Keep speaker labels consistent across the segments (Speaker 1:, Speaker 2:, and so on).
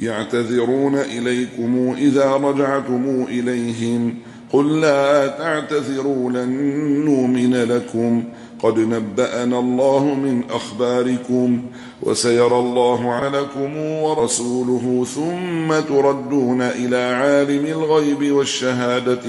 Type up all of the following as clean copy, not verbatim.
Speaker 1: يعتذرون إليكم إذا رجعتم إليهم قل لا تعتذروا لن نؤمن لكم قد نبأنا الله من أخباركم وسيرى الله عملكم ورسوله ثم تردون إلى عالم الغيب والشهادة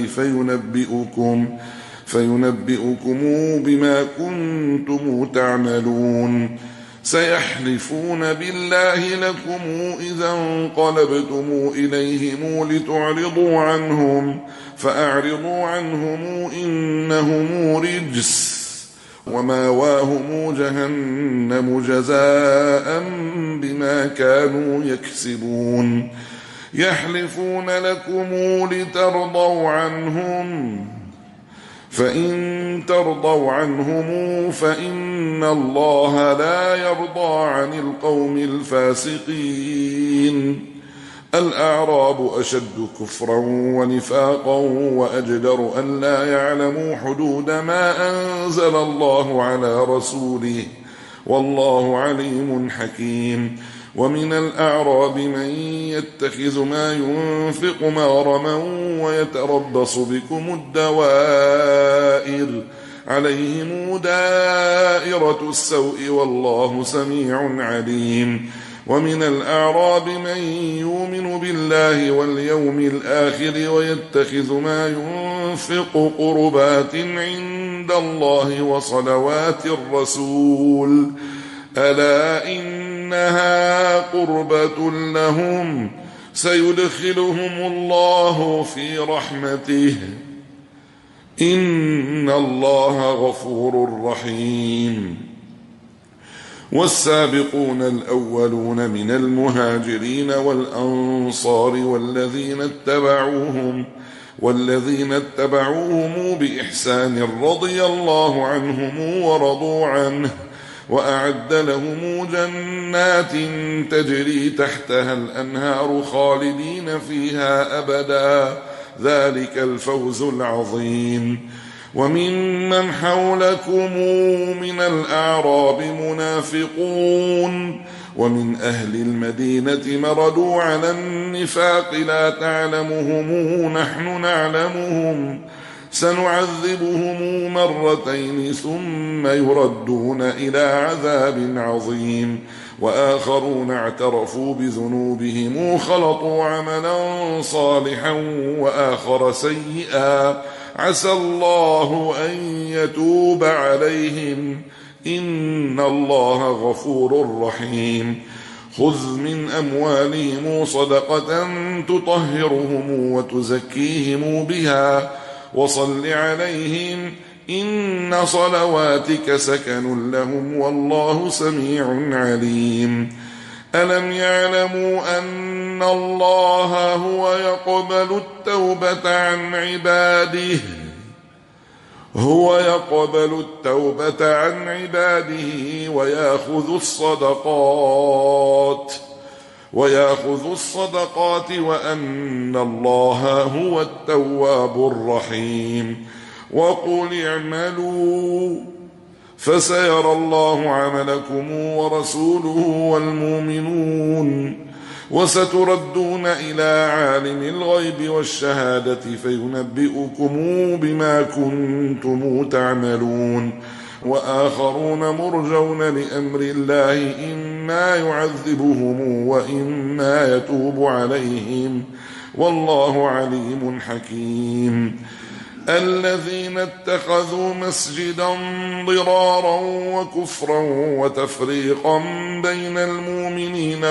Speaker 1: فينبئكم بما كنتم تعملون سيحلفون بالله لكم إذا انقلبتم إليهم لتعرضوا عنهم فأعرضوا عنهم إنهم رجس وماواهم جهنم جزاء بما كانوا يكسبون يحلفون لكم لترضوا عنهم فإن ترضوا عنهم فإن الله لا يرضى عن القوم الفاسقين الأعراب أشد كفرا ونفاقا وأجدر أن لا يعلموا حدود ما أنزل الله على رسوله والله عليم حكيم ومن الأعراب من يتخذ ما ينفق مغرما ويتربص بكم الدوائر عليهم دائرة السوء والله سميع عليم ومن الأعراب من يؤمن بالله واليوم الآخر ويتخذ ما ينفق قربات عند الله وصلوات الرسول ألا إنها قربة لهم سيدخلهم الله في رحمته إن الله غفور رحيم والسابقون الأولون من المهاجرين والأنصار والذين اتبعوهم بإحسان رضي الله عنهم ورضوا عنه وأعد لهم جنات تجري تحتها الأنهار خالدين فيها أبدا ذلك الفوز العظيم وممن حولكم من الأعراب منافقون ومن أهل المدينة مردوا على النفاق لا تعلمهم نحن نعلمهم سنعذبهم مرتين ثم يردون إلى عذاب عظيم وآخرون اعترفوا بذنوبهم خلطوا عملا صالحا وآخر سيئا عسى الله أن يتوب عليهم إن الله غفور رحيم خذ من أموالهم صدقة تطهرهم وتزكيهم بها وصل عليهم إن صلواتك سكن لهم والله سميع عليم ألم يعلموا أن الله هو يقبل التوبة عن عباده ويأخذ الصدقات وأن الله هو التواب الرحيم وقل اعملوا فسيرى الله عملكم ورسوله والمؤمنون وستردون إلى عالم الغيب والشهادة فينبئكم بما كنتم تعملون وآخرون مرجون لأمر الله إما يعذبهم وإما يتوب عليهم والله عليم حكيم الذين اتخذوا مسجدا ضرارا وكفرا وتفريقا بين المؤمنين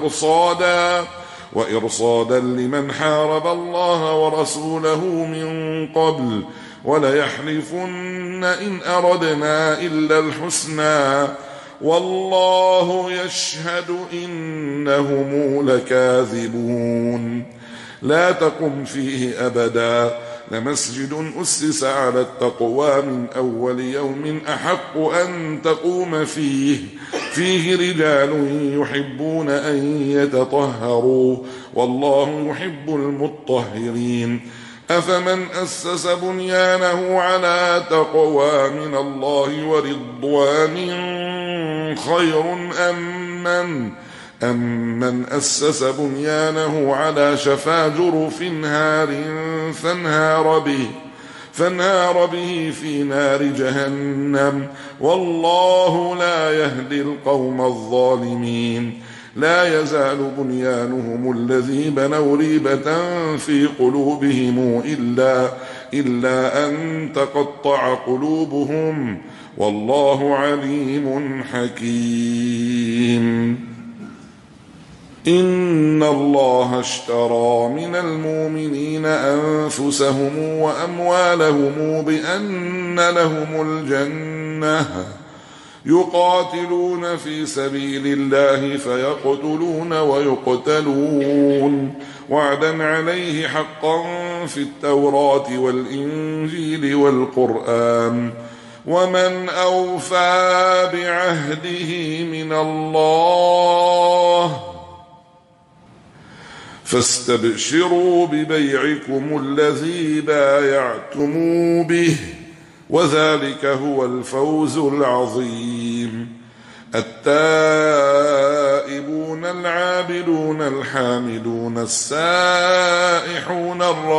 Speaker 1: وإرصادا لمن حارب الله ورسوله من قبل وليحلفن إن أردنا إلا الحسنى والله يشهد إنهم لكاذبون لا تقم فيه أبدا لمسجد أسس على التقوى من أول يوم أحق أن تقوم فيه رجال يحبون أن يتطهروا والله يحب المطهرين أفمن أسس بنيانه على تقوى من الله ورضوان خير أمن أسس بنيانه على شفا جرف هار فانهار به في نار جهنم، والله لا يهدي القوم الظالمين. لا يزال بنيانهم الذي بنوا ريبة في قلوبهم إلا أن تقطع قلوبهم، والله عليم حكيم. إن الله اشترى من المؤمنين أنفسهم وأموالهم بأن لهم الجنة يقاتلون في سبيل الله فيقتلون ويقتلون، وعدا عليه حقا في التوراة والإنجيل والقرآن، ومن أوفى بعهده من الله، فاستبشروا ببيعكم الذي بايعتم به، وذلك هو الفوز العظيم. التائبون العابدون الحامدون السائحون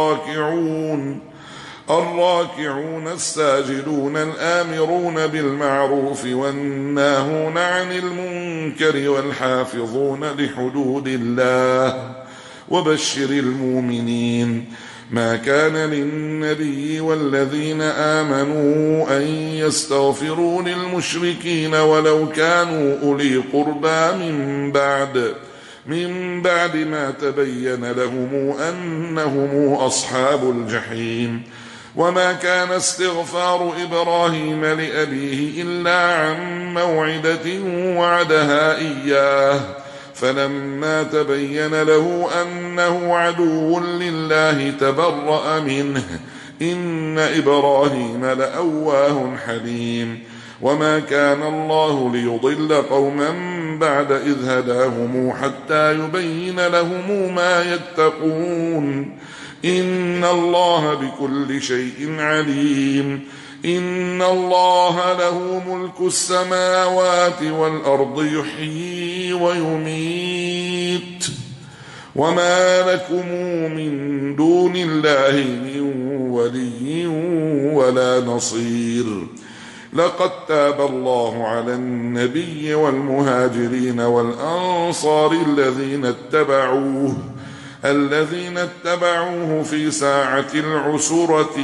Speaker 1: الراكعون الساجدون الآمرون بالمعروف والناهون عن المنكر والحافظون لحدود الله، وبشر المؤمنين. ما كان للنبي والذين آمنوا أن يستغفروا للمشركين ولو كانوا أولي قربى من بعد ما تبين لهم أنهم أصحاب الجحيم. وما كان استغفار إبراهيم لأبيه إلا عن موعدة وعدها إياه، فلما تبين له أنه عدو لله تبرأ منه، إن إبراهيم لأواه حليم. وما كان الله ليضل قوما بعد إذ هداهم حتى يبين لهم ما يتقون، إن الله بكل شيء عليم. إن الله له ملك السماوات والأرض يحيي ويميت، وما لكم من دون الله من ولي ولا نصير. لقد تاب الله على النبي والمهاجرين والأنصار الذين اتبعوه في ساعة العسرة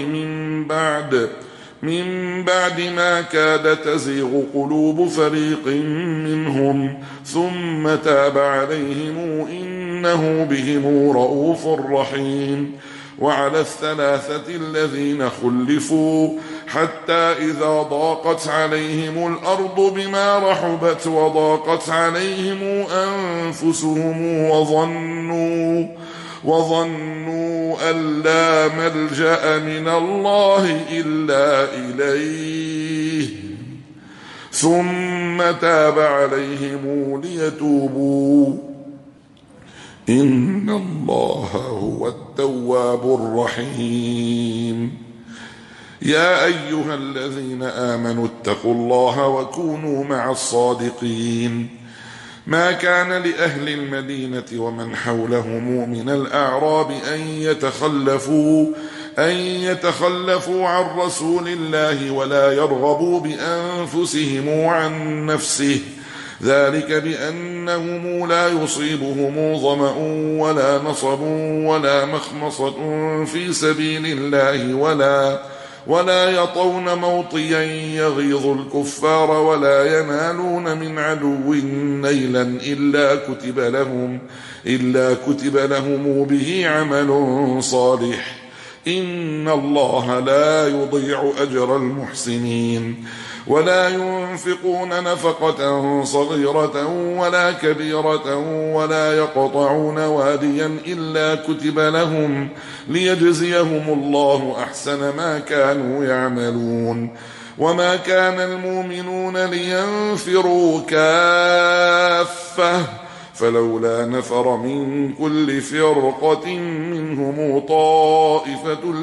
Speaker 1: من بعد ما كاد تزيغ قلوب فريق منهم، ثم تاب عليهم إنه بهم رؤوف رحيم. وعلى الثلاثة الذين خلفوا حتى إذا ضاقت عليهم الأرض بما رحبت وضاقت عليهم أنفسهم وظنوا أن لا ملجأ من الله إلا إليه، ثم تاب عليهم ليتوبوا، إن الله هو التواب الرحيم. يا أيها الذين آمنوا اتقوا الله وكونوا مع الصادقين. ما كان لأهل المدينة ومن حولهم من الأعراب أن يتخلفوا عن رسول الله ولا يرغبوا بأنفسهم عن نفسه، ذلك بأنهم لا يصيبهم ظمأ ولا نصب ولا مخمصة في سبيل الله ولا يطون موطيا يغيظ الكفار ولا ينالون من عدو نيلا إلا كتب لهم به عمل صالح، إن الله لا يضيع أجر المحسنين. ولا ينفقون نفقة صغيرة ولا كبيرة ولا يقطعون واديا إلا كتب لهم ليجزيهم الله أحسن ما كانوا يعملون. وما كان المؤمنون لينفروا كافة، فلولا نفر من كل فرقة منهم طائفة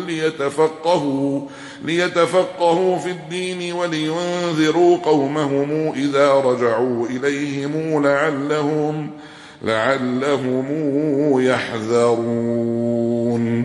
Speaker 1: ليتفقهوا في الدين ولينذروا قومهم إذا رجعوا إليهم لعلهم يحذرون.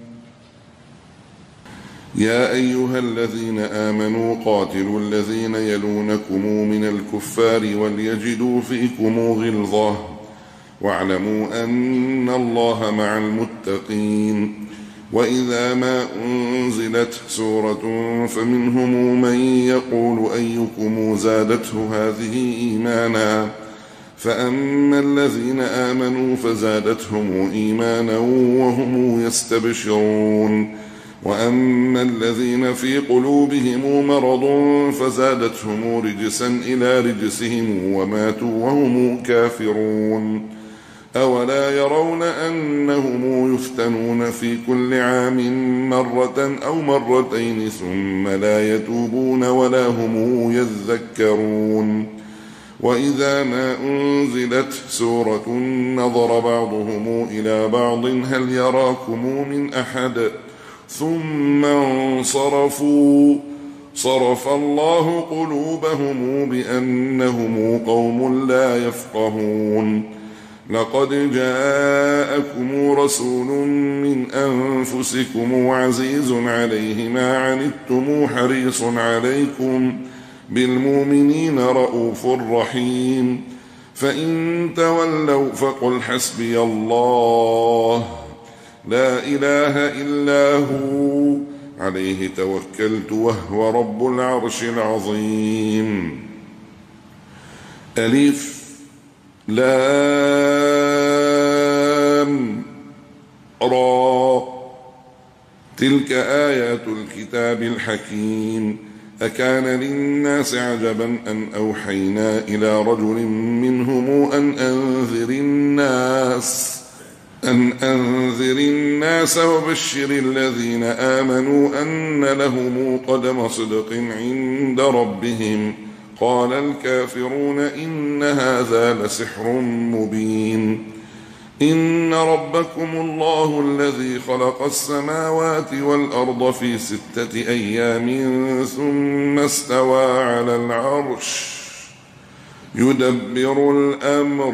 Speaker 1: يا أيها الذين آمنوا قاتلوا الذين يلونكم من الكفار وليجدوا فيكم غلظة واعلموا أن الله مع المتقين. وإذا ما أنزلت سورة فمنهم من يقول أيكم زادته هذه إيمانا فأما الذين آمنوا فزادتهم إيمانا وهم يستبشرون وأما الذين في قلوبهم مرض فزادتهم رجسا إلى رجسهم وماتوا وهم كافرون. أولا يرون أنهم يفتنون في كل عام مرة أو مرتين ثم لا يتوبون ولا هم يذكرون. وإذا ما أنزلت سورة نظر بعضهم إلى بعض هل يراكم من أحد ثم انصرفوا صرف الله قلوبهم بأنهم قوم لا يفقهون. لقد جاءكم رسول من أنفسكم عزيز عليه ما عنتم حريص عليكم بالمؤمنين رؤوف رحيم. فإن تولوا فقل حسبي الله لا إله إلا هو عليه توكلت وهو رب العرش العظيم. ألف لام را تلك آيات الكتاب الحكيم. أكان للناس عجبا أن أوحينا إلى رجل منهم أن أنذر الناس وبشر الذين آمنوا أن لهم قدم صدق عند ربهم. قال الكافرون إن هذا لسحر مبين. إن ربكم الله الذي خلق السماوات والأرض في 6 أيام ثم استوى على العرش يدبر الأمر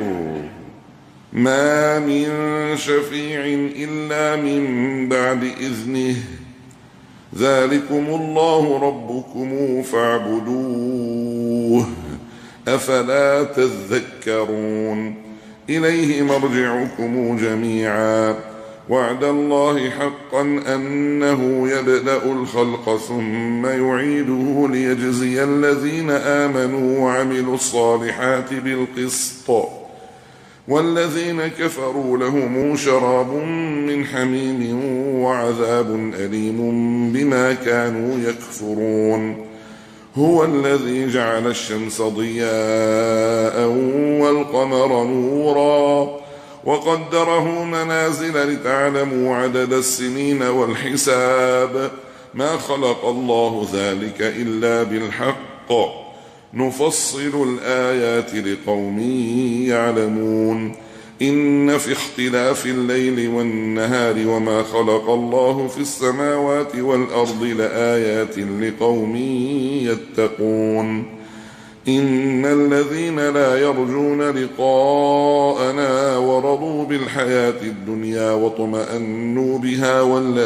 Speaker 1: ما من شفيع إلا من بعد إذنه ذلكم الله ربكم فاعبدوه أفلا تذكرون. إليه مرجعكم جميعا وعد الله حقا أنه يبدأ الخلق ثم يعيده ليجزي الذين آمنوا وعملوا الصالحات بالقسط والذين كفروا لهم شراب من حميم وعذاب أليم بما كانوا يكفرون. هو الذي جعل الشمس ضياء والقمر نورا وقدره منازل لتعلموا عدد السنين والحساب ما خلق الله ذلك إلا بالحق نفصل الآيات لقوم يعلمون. إن في اختلاف الليل والنهار وما خلق الله في السماوات والأرض لآيات لقوم يتقون. إن الذين لا يرجون لقاءنا ورضوا بالحياة الدنيا واطمأنوا بها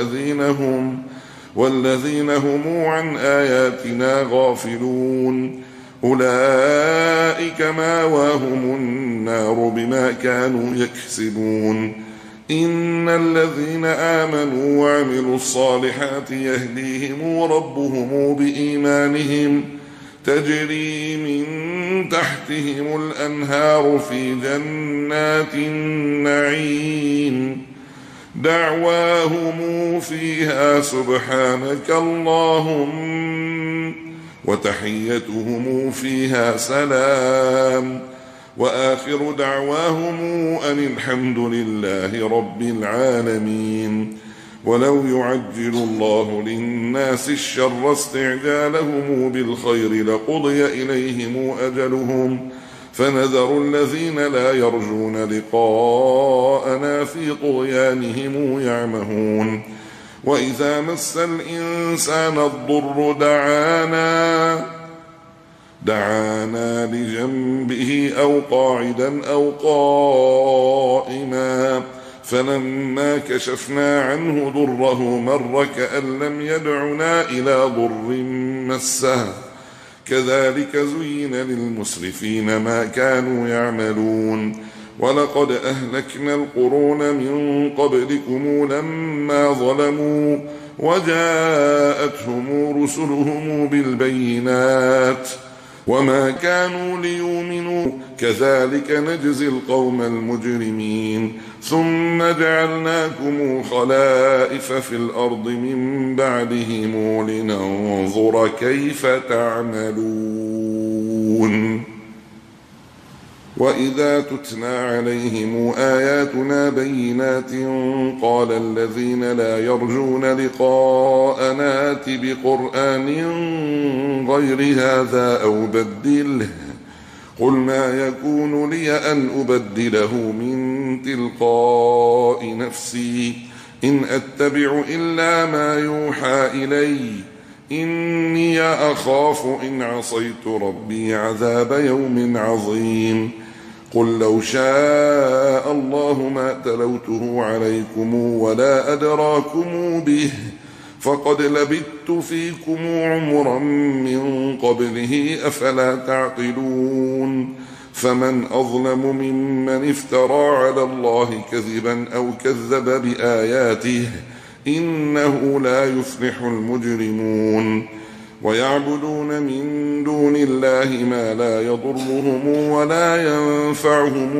Speaker 1: والذين هم عن آياتنا غافلون أولئك مأواهم النار بما كانوا يكسبون. إن الذين آمنوا وعملوا الصالحات يهديهم ربهم بإيمانهم تجري من تحتهم الأنهار في جنات النعيم دعواهم فيها سبحانك اللهم وتحيتهم فيها سلام وآخر دعواهم أن الحمد لله رب العالمين. ولو يعجل الله للناس الشر استعجالهم بالخير لقضي إليهم أجلهم فنذر الذين لا يرجون لقاءنا في طغيانهم يعمهون. وإذا مس الإنسان الضر دعانا لجنبه أو قاعدا أو قائما فلما كشفنا عنه ضره مر كأن لم يدعنا إلى ضر مسه كذلك زين للمسرفين ما كانوا يعملون ولقد أهلكنا القرون من قبلكم لما ظلموا وجاءتهم رسلهم بالبينات وما كانوا ليؤمنوا كذلك نجزي القوم المجرمين ثم جعلناكم خلائف في الأرض من بعدهم لننظر كيف تعملون وإذا تتلى عليهم آياتنا بينات قال الذين لا يرجون لقاءنا ائت بقرآن غير هذا أو بدله قل ما يكون لي أن أبدله من تلقاء نفسي إن أتبع إلا ما يوحى إلي إني أخاف إن عصيت ربي عذاب يوم عظيم قل لو شاء الله ما تلوته عليكم ولا أدراكم به فقد لبثت فيكم عمرا من قبله أفلا تعقلون فمن أظلم ممن افترى على الله كذبا أو كذب بآياته إنه لا يفلح المجرمون ويعبدون من دون الله ما لا يضرهم ولا ينفعهم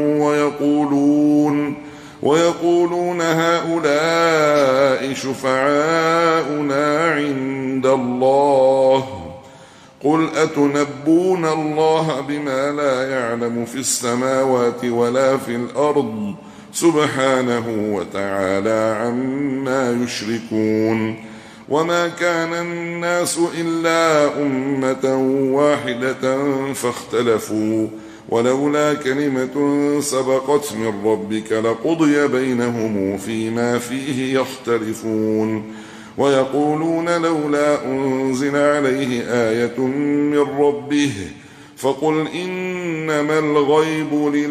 Speaker 1: ويقولون هؤلاء شفعاؤنا عند الله قل أتنبون الله بما لا يعلم في السماوات ولا في الأرض سبحانه وتعالى عما يشركون وما كان الناس إلا أمة واحدة فاختلفوا ولولا كلمة سبقت من ربك لقضي بينهم فيما فيه يختلفون ويقولون لولا أنزل عليه آية من ربه فقل إنما الغيب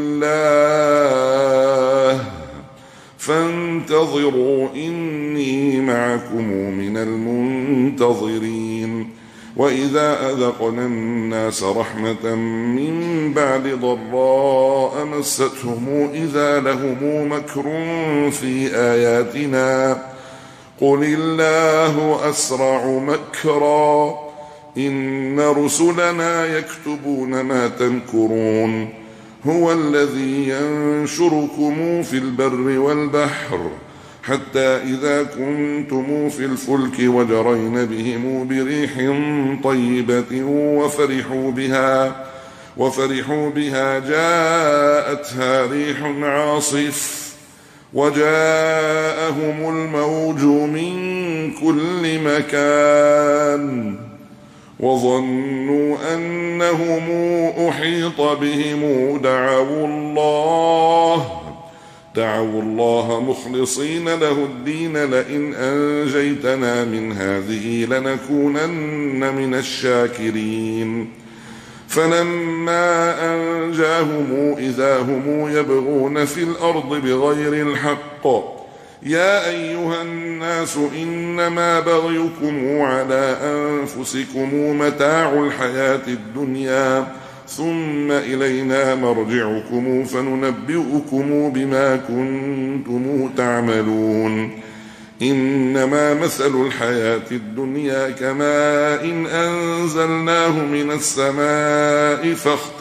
Speaker 1: لله فانتظروا إني معكم من المنتظرين وإذا أذقنا الناس رحمة من بعد ضراء مستهم إذا لهم مكر في آياتنا قل الله أسرع مكرا إن رسلنا يكتبون ما تمكرون هو الذي ينشركم في البر والبحر حتى إذا كنتم في الفلك وجرين بهم بريح طيبة وفرحوا بها جاءتها ريح عاصف وجاءهم الموج من كل مكان وظنوا أنهم أحيط بهم دعوا الله مخلصين له الدين لئن أنجيتنا من هذه لنكونن من الشاكرين فلما أنجاهم إذا هم يبغون في الأرض بغير الحق يا أيها الناس إنما بغيكم على أنفسكم متاع الحياة الدنيا ثم إلينا مرجعكم فننبئكم بما كنتم تعملون إنما مثل الحياة الدنيا كماء إن أنزلناه من السماء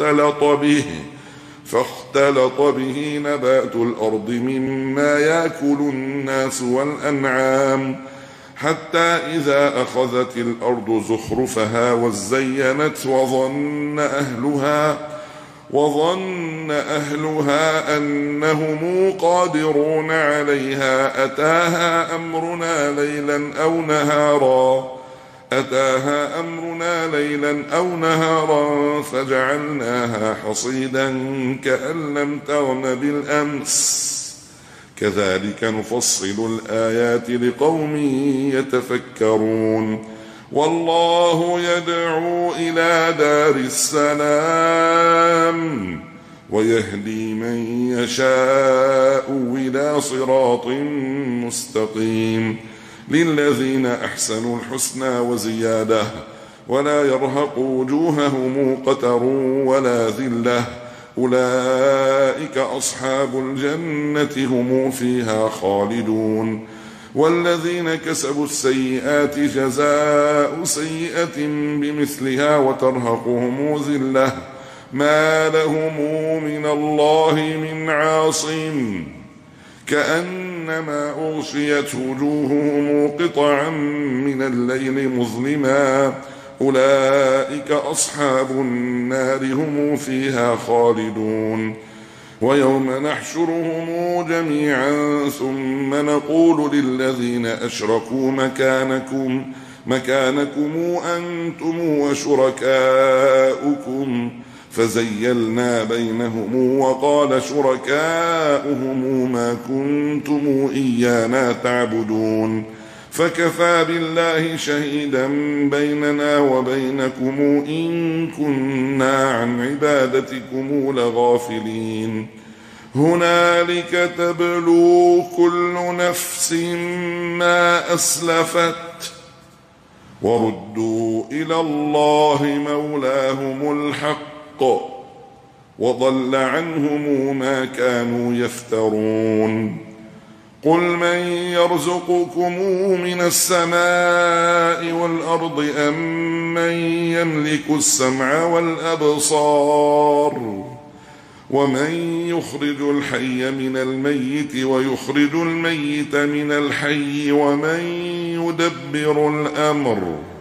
Speaker 1: فاختلط به نبات الأرض مما يأكل الناس والأنعام حتى إذا أخذت الأرض زخرفها وزينت وظن أهلها أنهم قادرون عليها أتاها أمرنا ليلا أو نهارا فجعلناها حصيدا كأن لم تغن بالأمس كذلك نفصل الآيات لقوم يتفكرون والله يدعو إلى دار السلام ويهدي من يشاء إلى صراط مستقيم للذين أحسنوا الحسنى وزيادة ولا يرهق وجوههم قتر ولا ذلة أولئك أصحاب الجنة هم فيها خالدون والذين كسبوا السيئات جزاء سيئة بمثلها وترهقهم ذلة ما لهم من الله من عاصم كأنما أغشيت وجوههم قطعا من الليل مظلما أولئك أصحاب النار هم فيها خالدون ويوم نحشرهم جميعا ثم نقول للذين أشركوا مكانكم أنتم وشركاؤكم فزيلنا بينهم وقال شركاؤهم ما كنتم إيانا تعبدون فكفى بالله شهيدا بيننا وبينكم إن كنا عن عبادتكم لغافلين هنالك تبلو كل نفس ما أسلفت وردوا إلى الله مولاهم الحق وضل عنهم ما كانوا يفترون قل من يرزقكم من السماء والأرض أم من يملك السمع والأبصار ومن يخرج الحي من الميت ويخرج الميت من الحي ومن يدبر الأمر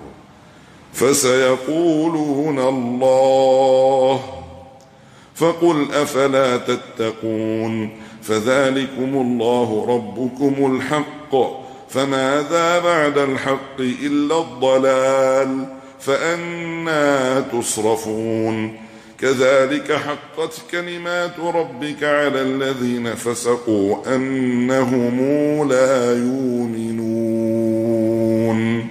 Speaker 1: فسيقولون الله فقل أفلا تتقون فذلكم الله ربكم الحق فماذا بعد الحق إلا الضلال فأنى تصرفون كذلك حقت كلمات ربك على الذين فسقوا أنهم لا يؤمنون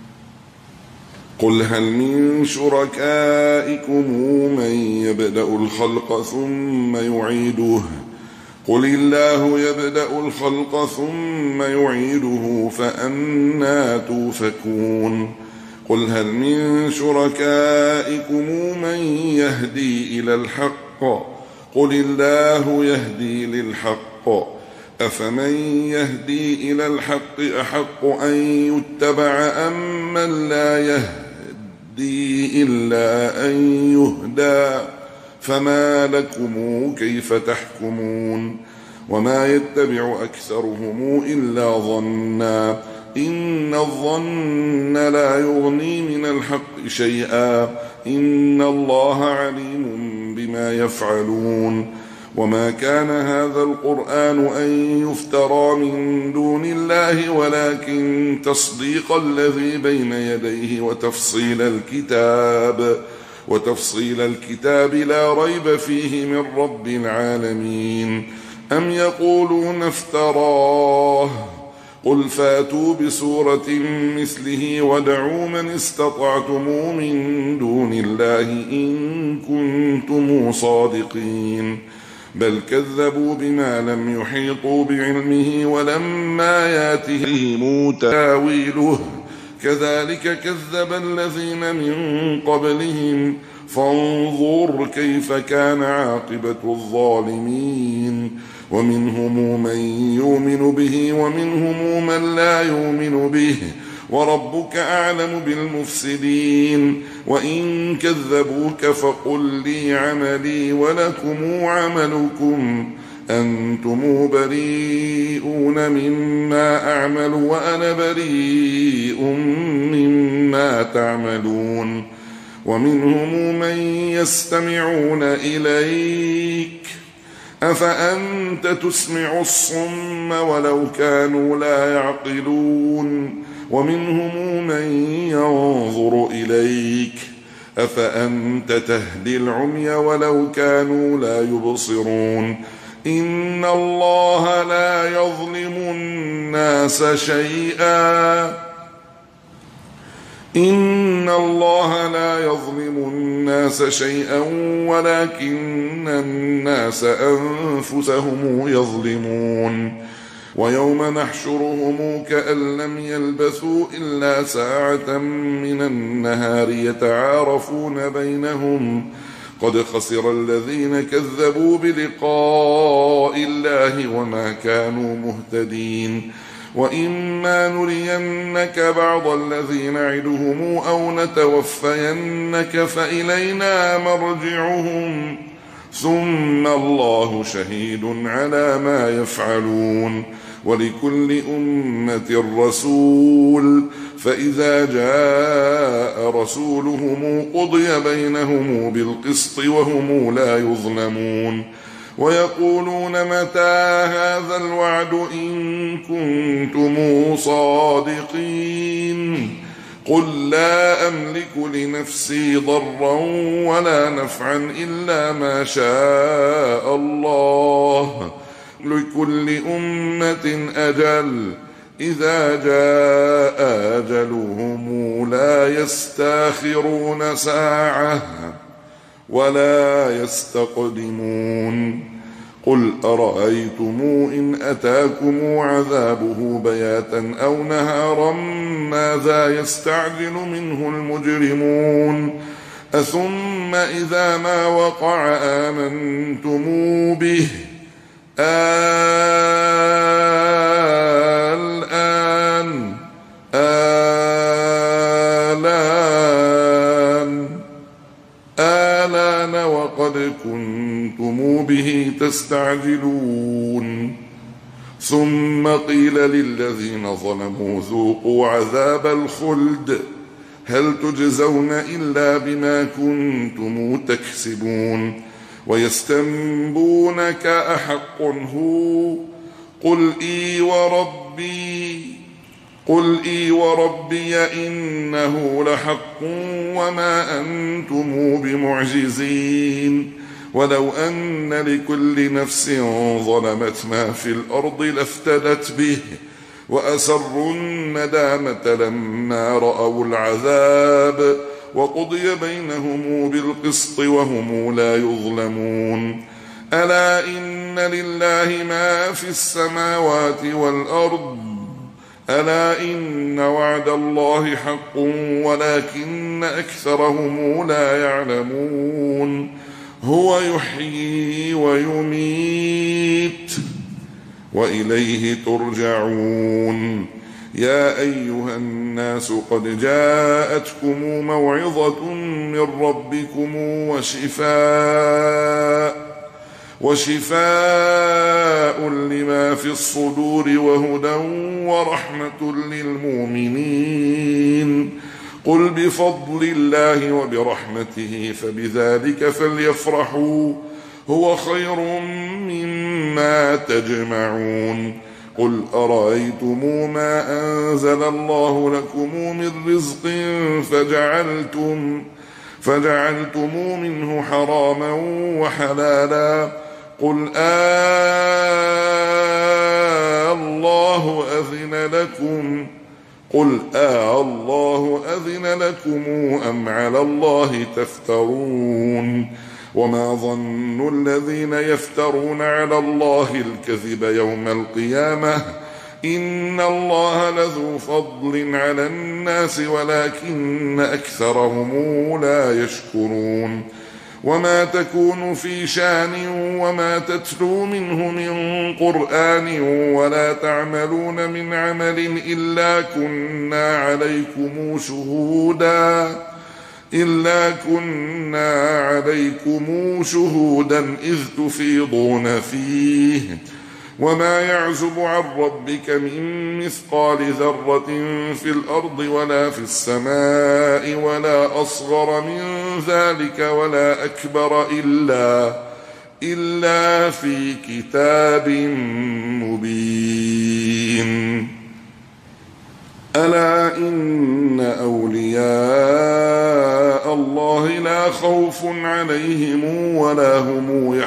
Speaker 1: قل هل من شركائكم من يبدأ الخلق ثم يعيده قل الله يبدأ الخلق ثم يعيده فأنى توفكون قل هل من شركائكم من يهدي إلى الحق قل الله يهدي للحق أفمن يهدي إلى الحق أحق أن يتبع أم من لا يهدي إلا أن يهدى فما لكم كيف تحكمون وما يتبع أكثرهم إلا ظنا إن الظن لا يغني من الحق شيئا إن الله عليم بما يفعلون وما كان هذا القرآن أن يفترى من دون الله ولكن تصديق الذي بين يديه وتفصيل الكتاب لا ريب فيه من رب العالمين أم يقولون افتراه قل فاتوا بسورة مثله ودعوا من استطعتم من دون الله إن كنتم صادقين بل كذبوا بما لم يحيطوا بعلمه ولما ياتهم تاويله كذلك كذب الذين من قبلهم فانظر كيف كان عاقبة الظالمين ومنهم من يؤمن به ومنهم من لا يؤمن به وربك أعلم بالمفسدين وإن كذبوك فقل لي عملي ولكم عملكم أنتم بريئون مما أعمل وأنا بريء مما تعملون ومنهم من يستمعون إليك أفأنت تسمع الصم ولو كانوا لا يعقلون ومنهم من ينظر إليك أفأنت تهدي العمي ولو كانوا لا يبصرون إن الله لا يظلم الناس شيئا إن الله لا يظلم الناس شيئا ولكن الناس أنفسهم يظلمون ويوم نحشرهم كأن لم يلبثوا إلا ساعة من النهار يتعارفون بينهم قد خسر الذين كذبوا بلقاء الله وما كانوا مهتدين وإما نرينك بعض الذي نعدهم أو نتوفينك فإلينا مرجعهم ثم الله شهيد على ما يفعلون ولكل أمة رسول فإذا جاء رسولهم قضي بينهم بالقسط وهم لا يظلمون ويقولون متى هذا الوعد إن كنتم صادقين قل لا أملك لنفسي ضرا ولا نفعا إلا ما شاء الله لكل أمة أجل إذا جاء أجلهم لا يستاخرون ساعة ولا يستقدمون قل أرأيتم إن أتاكم عذابه بياتا أو نهارا ماذا يستعجل منه المجرمون أثم إذا ما وقع آمنتم به آلان وقد كنتم به تستعجلون ثم قيل للذين ظلموا ذوقوا عذاب الخلد هل تجزون إلا بما كنتم تكسبون ويستنبونك أحق هو قل إي وربي إنه لحق وما أنتم بمعجزين ولو أن لكل نفس ظلمت ما في الأرض لافتدت به وأسروا الندامة لما رأوا العذاب وقضي بينهم بالقسط وهم لا يظلمون ألا إن لله ما في السماوات والأرض ألا إن وعد الله حق ولكن أكثرهم لا يعلمون هو يحيي ويميت وإليه ترجعون يا أيها الناس قد جاءتكم موعظة من ربكم وشفاء لما في الصدور وهدى ورحمة للمؤمنين قل بفضل الله وبرحمته فبذلك فليفرحوا هو خير مما تجمعون قل أرأيتم ما أنزل الله لكم من رزق فجعلتم منه حراما وحلالا قل الله أذن لكم أم على الله تفترون وما ظن الذين يفترون على الله الكذب يوم القيامة إن الله لذو فضل على الناس ولكن أكثرهم لا يشكرون وما تكون في شان وما تتلو منه من قرآن ولا تعملون من عمل إلا كنا عليكم شهودا إذ تفيضون فيه وما يعزب عن ربك من مثقال ذرة في الأرض ولا في السماء ولا أصغر من ذلك ولا أكبر إلا في كتاب مبين ألا إن أولياء الله لا خوف عليهم ولا هم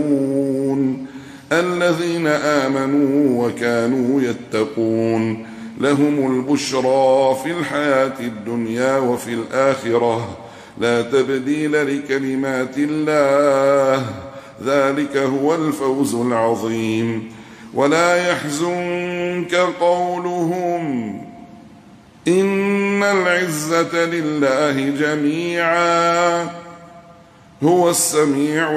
Speaker 1: يحزنون الذين آمنوا وكانوا يتقون لهم البشرى في الحياة الدنيا وفي الآخرة لا تبديل لكلمات الله ذلك هو الفوز العظيم. ولا يحزنك قولهم إن العزة لله جميعا هو السميع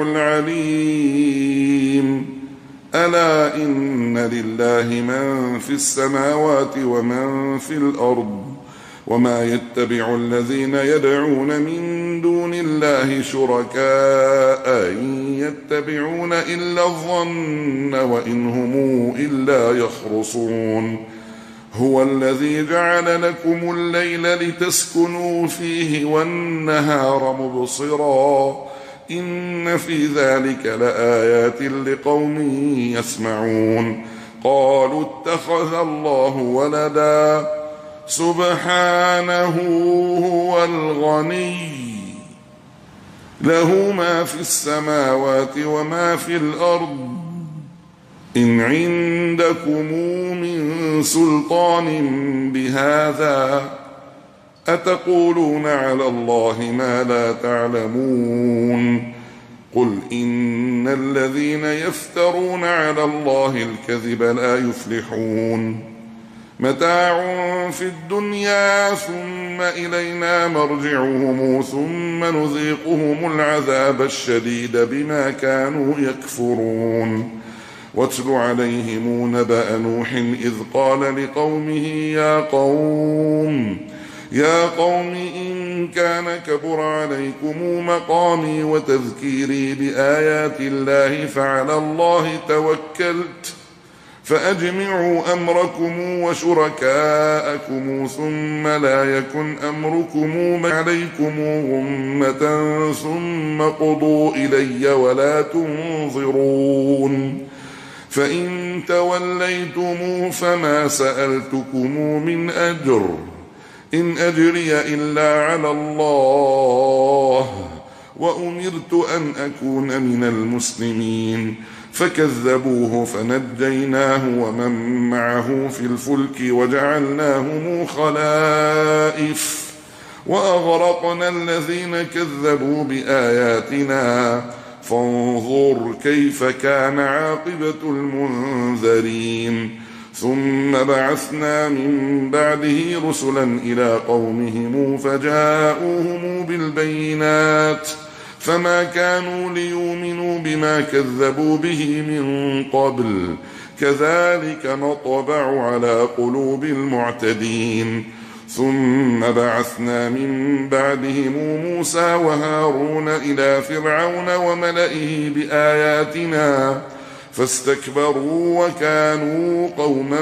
Speaker 1: العليم. ألا إن لله من في السماوات ومن في الأرض وما يتبع الذين يدعون من دون الله شركاء إن يتبعون إلا الظن وإن هم إلا يخرصون. هو الذي جعل لكم الليل لتسكنوا فيه والنهار مبصرا إن في ذلك لآيات لقوم يسمعون. قالوا اتخذ الله ولدا سبحانه هو الغني له ما في السماوات وما في الأرض إن عندكم من سلطان بهذا أتقولون على الله ما لا تعلمون. قل إن الذين يفترون على الله الكذب لا يفلحون. متاع في الدنيا ثم إلينا مرجعهم ثم نذيقهم العذاب الشديد بما كانوا يكفرون. واتل عليهم نبأ نوح إذ قال لقومه يا قوم إن كان كبر عليكم مقامي وتذكيري بآيات الله فعلى الله توكلت فأجمعوا أمركم وشركاءكم ثم لا يكن أمركم عليكم غمة ثم قضوا إلي ولا تنظرون. فإن توليتم فما سألتكم من أجر إن أجري إلا على الله وأمرت أن أكون من المسلمين. فكذبوه فنجيناه ومن معه في الفلك وجعلناهم خلائف وأغرقنا الذين كذبوا بآياتنا فانظر كيف كان عاقبة المنذرين. ثم بعثنا من بعده رسلا إلى قومهم فجاءوهم بالبينات فما كانوا ليؤمنوا بما كذبوا به من قبل كذلك نطبع على قلوب المعتدين. ثم بعثنا من بعدهم موسى وهارون إلى فرعون وملئه بآياتنا فاستكبروا وكانوا قوما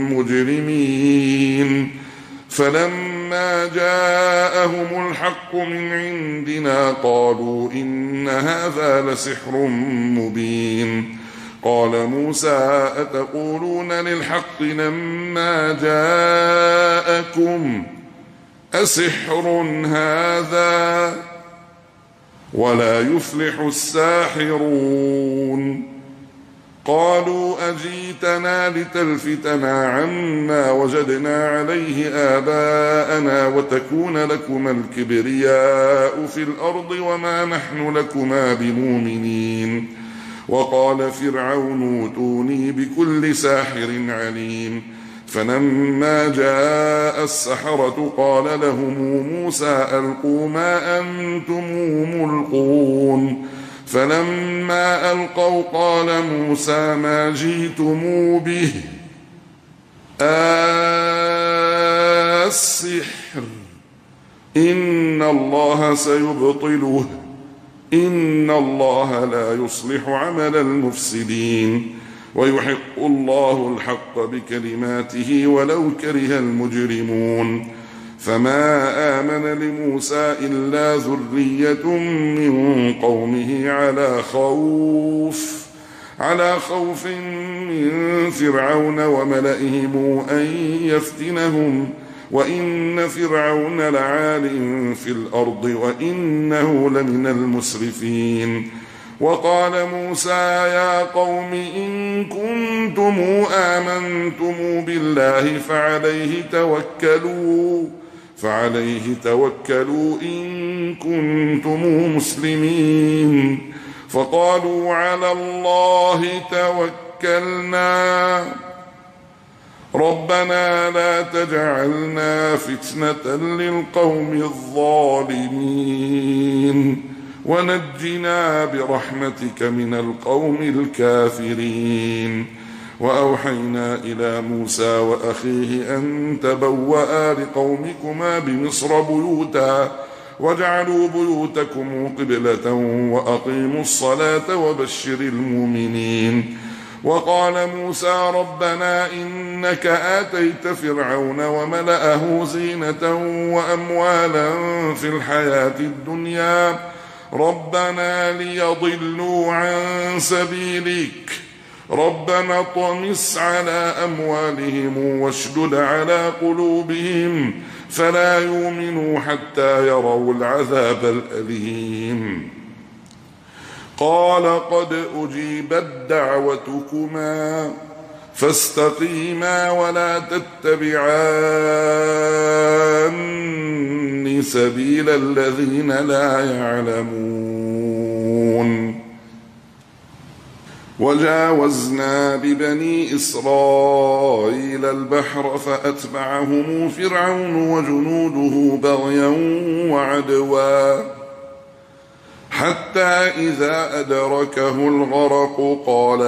Speaker 1: مجرمين. فلما جاءهم الحق من عندنا قالوا إن هذا لسحر مبين. قال موسى أتقولون للحق لما جاءكم أسحر هذا ولا يفلح الساحرون. قالوا أجيتنا لتلفتنا عما وجدنا عليه آباءنا وتكون لكما الكبرياء في الأرض وما نحن لكما بمؤمنين. وقال فرعون ائتوني بكل ساحر عليم. فلما جاء السحرة قال لهم موسى ألقوا ما أنتم ملقون. فلما ألقوا قال موسى ما جئتم به السحر إن الله سيبطله إن الله لا يصلح عمل المفسدين ويحق الله الحق بكلماته ولو كره المجرمون. فما آمن لموسى إلا ذرية من قومه على خوف من فرعون وملئهم أن يفتنهم وإن فرعون لعال في الأرض وإنه لمن المسرفين. وقال موسى يا قوم إن كنتم آمنتم بالله فعليه توكلوا إن كنتم مسلمين. فقالوا على الله توكلنا ربنا لا تجعلنا فتنة للقوم الظالمين ونجنا برحمتك من القوم الكافرين. وأوحينا إلى موسى وأخيه أن تبوأ لقومكما بمصر بيوتا واجعلوا بيوتكم قبلة وأقيموا الصلاة وبشر المؤمنين. وقال موسى ربنا إنك آتيت فرعون وملأه زينة وأموالا في الحياة الدنيا ربنا ليضلوا عن سبيلك ربنا اطمس على أموالهم واشدد على قلوبهم فلا يؤمنوا حتى يروا العذاب الأليم. قال قد أجيبت دعوتكما فاستقيما ولا تتبعان سبيل الذين لا يعلمون. وجاوزنا ببني إسرائيل البحر فأتبعهم فرعون وجنوده بغيا وعدوا حتى إذا أدركه الغرق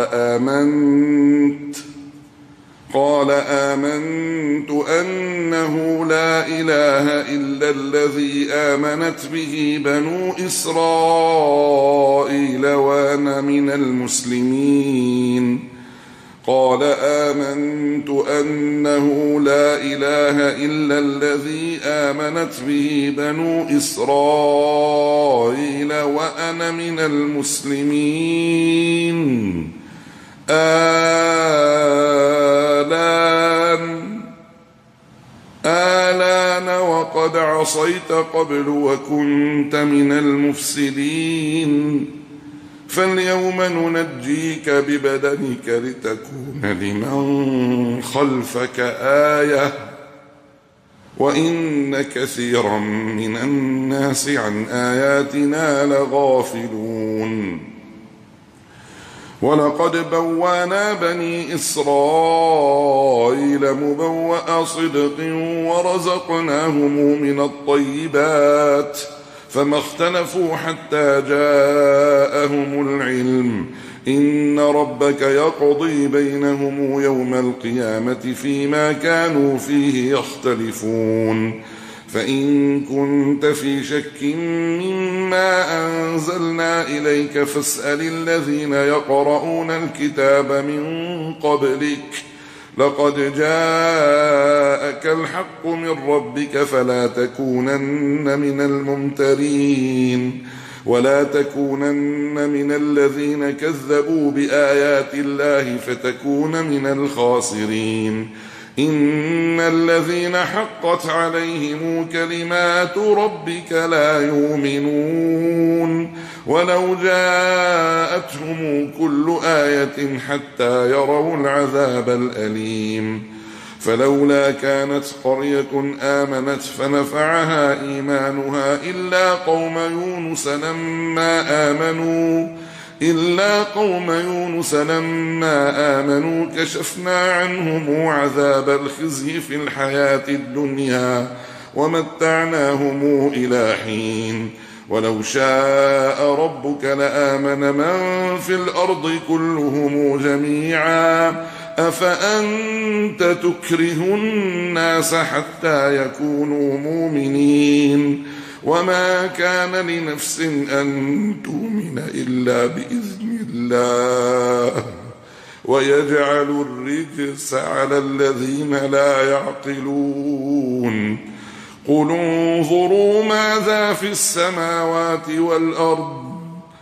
Speaker 1: قال آمنت أنه لا إله إلا الذي آمنت به بنو إسرائيل وأنا من المسلمين. قال آمنت أنه لا إله إلا الذي آمنت به بنو إسرائيل وأنا من المسلمين. آلان وقد عصيت قبل وكنت من المفسدين. فاليوم ننجيك ببدنك لتكون لمن خلفك آية وإن كثيرا من الناس عن آياتنا لغافلون. ولقد بوّانا بني إسرائيل مبوأ صدق ورزقناهم من الطيبات فما اختلفوا حتى جاءهم العلم إن ربك يقضي بينهم يوم القيامة فيما كانوا فيه يختلفون. فإن كنت في شك مما أنزلنا إليك فاسأل الذين يقرؤون الكتاب من قبلك لقد جاءك الحق من ربك فلا تكونن من الممترين ولا تكونن من الذين كذبوا بآيات الله فتكون من الخاسرين. إن الذين حقت عليهم كلمات ربك لا يؤمنون ولو جاءتهم كل آية حتى يروا العذاب الأليم. فلولا كانت قرية آمنت فنفعها إيمانها إلا قوم يونس لما آمنوا كشفنا عنهم عذاب الخزي في الحياة الدنيا ومتعناهم إلى حين. ولو شاء ربك لآمن من في الأرض كلهم جميعا أفأنت تكره الناس حتى يكونوا مؤمنين وما كان لنفس أن تؤمن إلا بإذن الله ويجعل الرجس على الذين لا يعقلون. قل انظروا ماذا في السماوات والأرض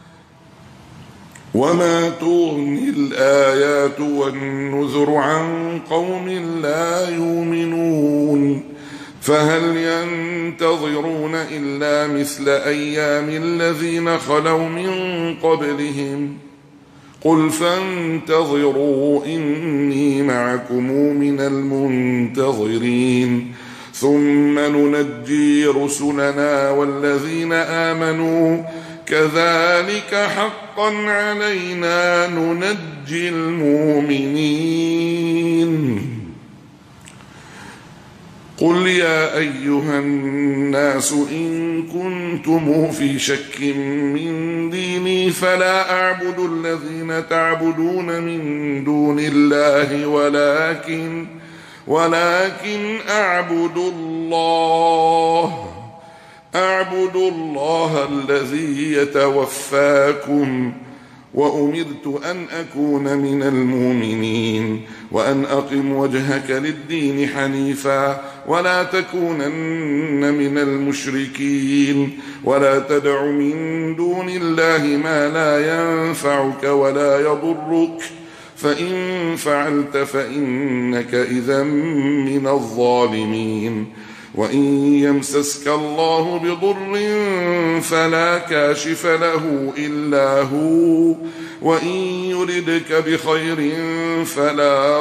Speaker 1: وما تغني الآيات والنذر عن قوم لا يؤمنون. فهل ينتظرون إلا مثل أيام الذين خلوا من قبلهم قل فانتظروا إني معكم من المنتظرين ثم ننجي رسلنا والذين آمنوا كذلك حقا علينا ننجي المؤمنين قل يا أيها الناس إن كنتم في شك من ديني فلا أعبد الذين تعبدون من دون الله ولكن أعبد الله الذي يتوفاكم وأمرت أن أكون من المؤمنين وأن أقم وجهك للدين حنيفا ولا تكونن من المشركين ولا تدع من دون الله ما لا ينفعك ولا يضرك فإن فعلت فإنك إذا من الظالمين وإن يمسسك الله بضر فلا كاشف له إلا هو وإن يردك بخير فلا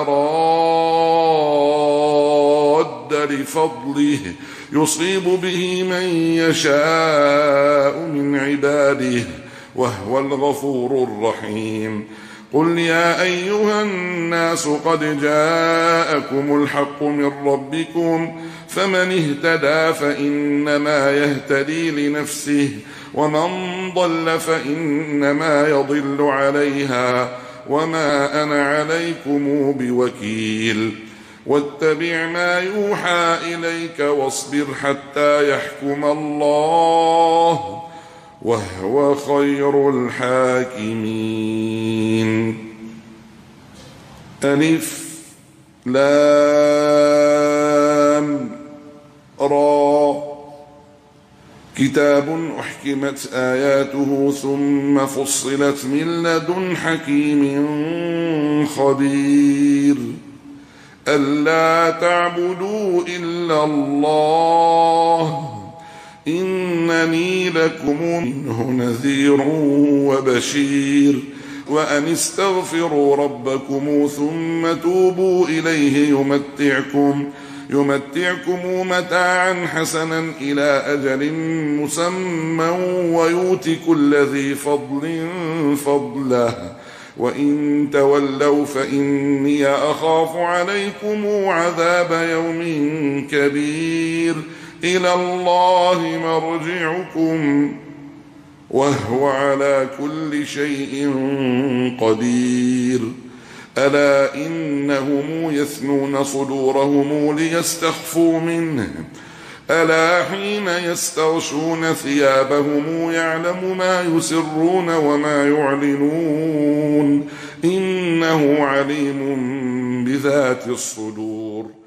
Speaker 1: راد لفضله يصيب به من يشاء من عباده وهو الغفور الرحيم قل يا أيها الناس قد جاءكم الحق من ربكم فمن اهتدى فإنما يهتدي لنفسه ومن ضل فإنما يضل عليها وما أنا عليكم بوكيل واتبع ما يوحى إليك واصبر حتى يحكم الله وهو خير الحاكمين ألف لام را كتاب أحكمت آياته ثم فصلت من لدن حكيم خبير ألا تعبدوا إلا الله إنني لكم منه نذير وبشير وأن استغفروا ربكم ثم توبوا إليه يمتعكم متاعا حسنا إلى أجل مسمى ويؤت كل ذي فضل فضله وإن تولوا فإني أخاف عليكم عذاب يوم كبير إلى الله مرجعكم وهو على كل شيء قدير ألا إنهم يثنون صدورهم ليستخفوا منه ألا حين يستغشون ثيابهم يعلم ما يسرون وما يعلنون إنه عليم بذات الصدور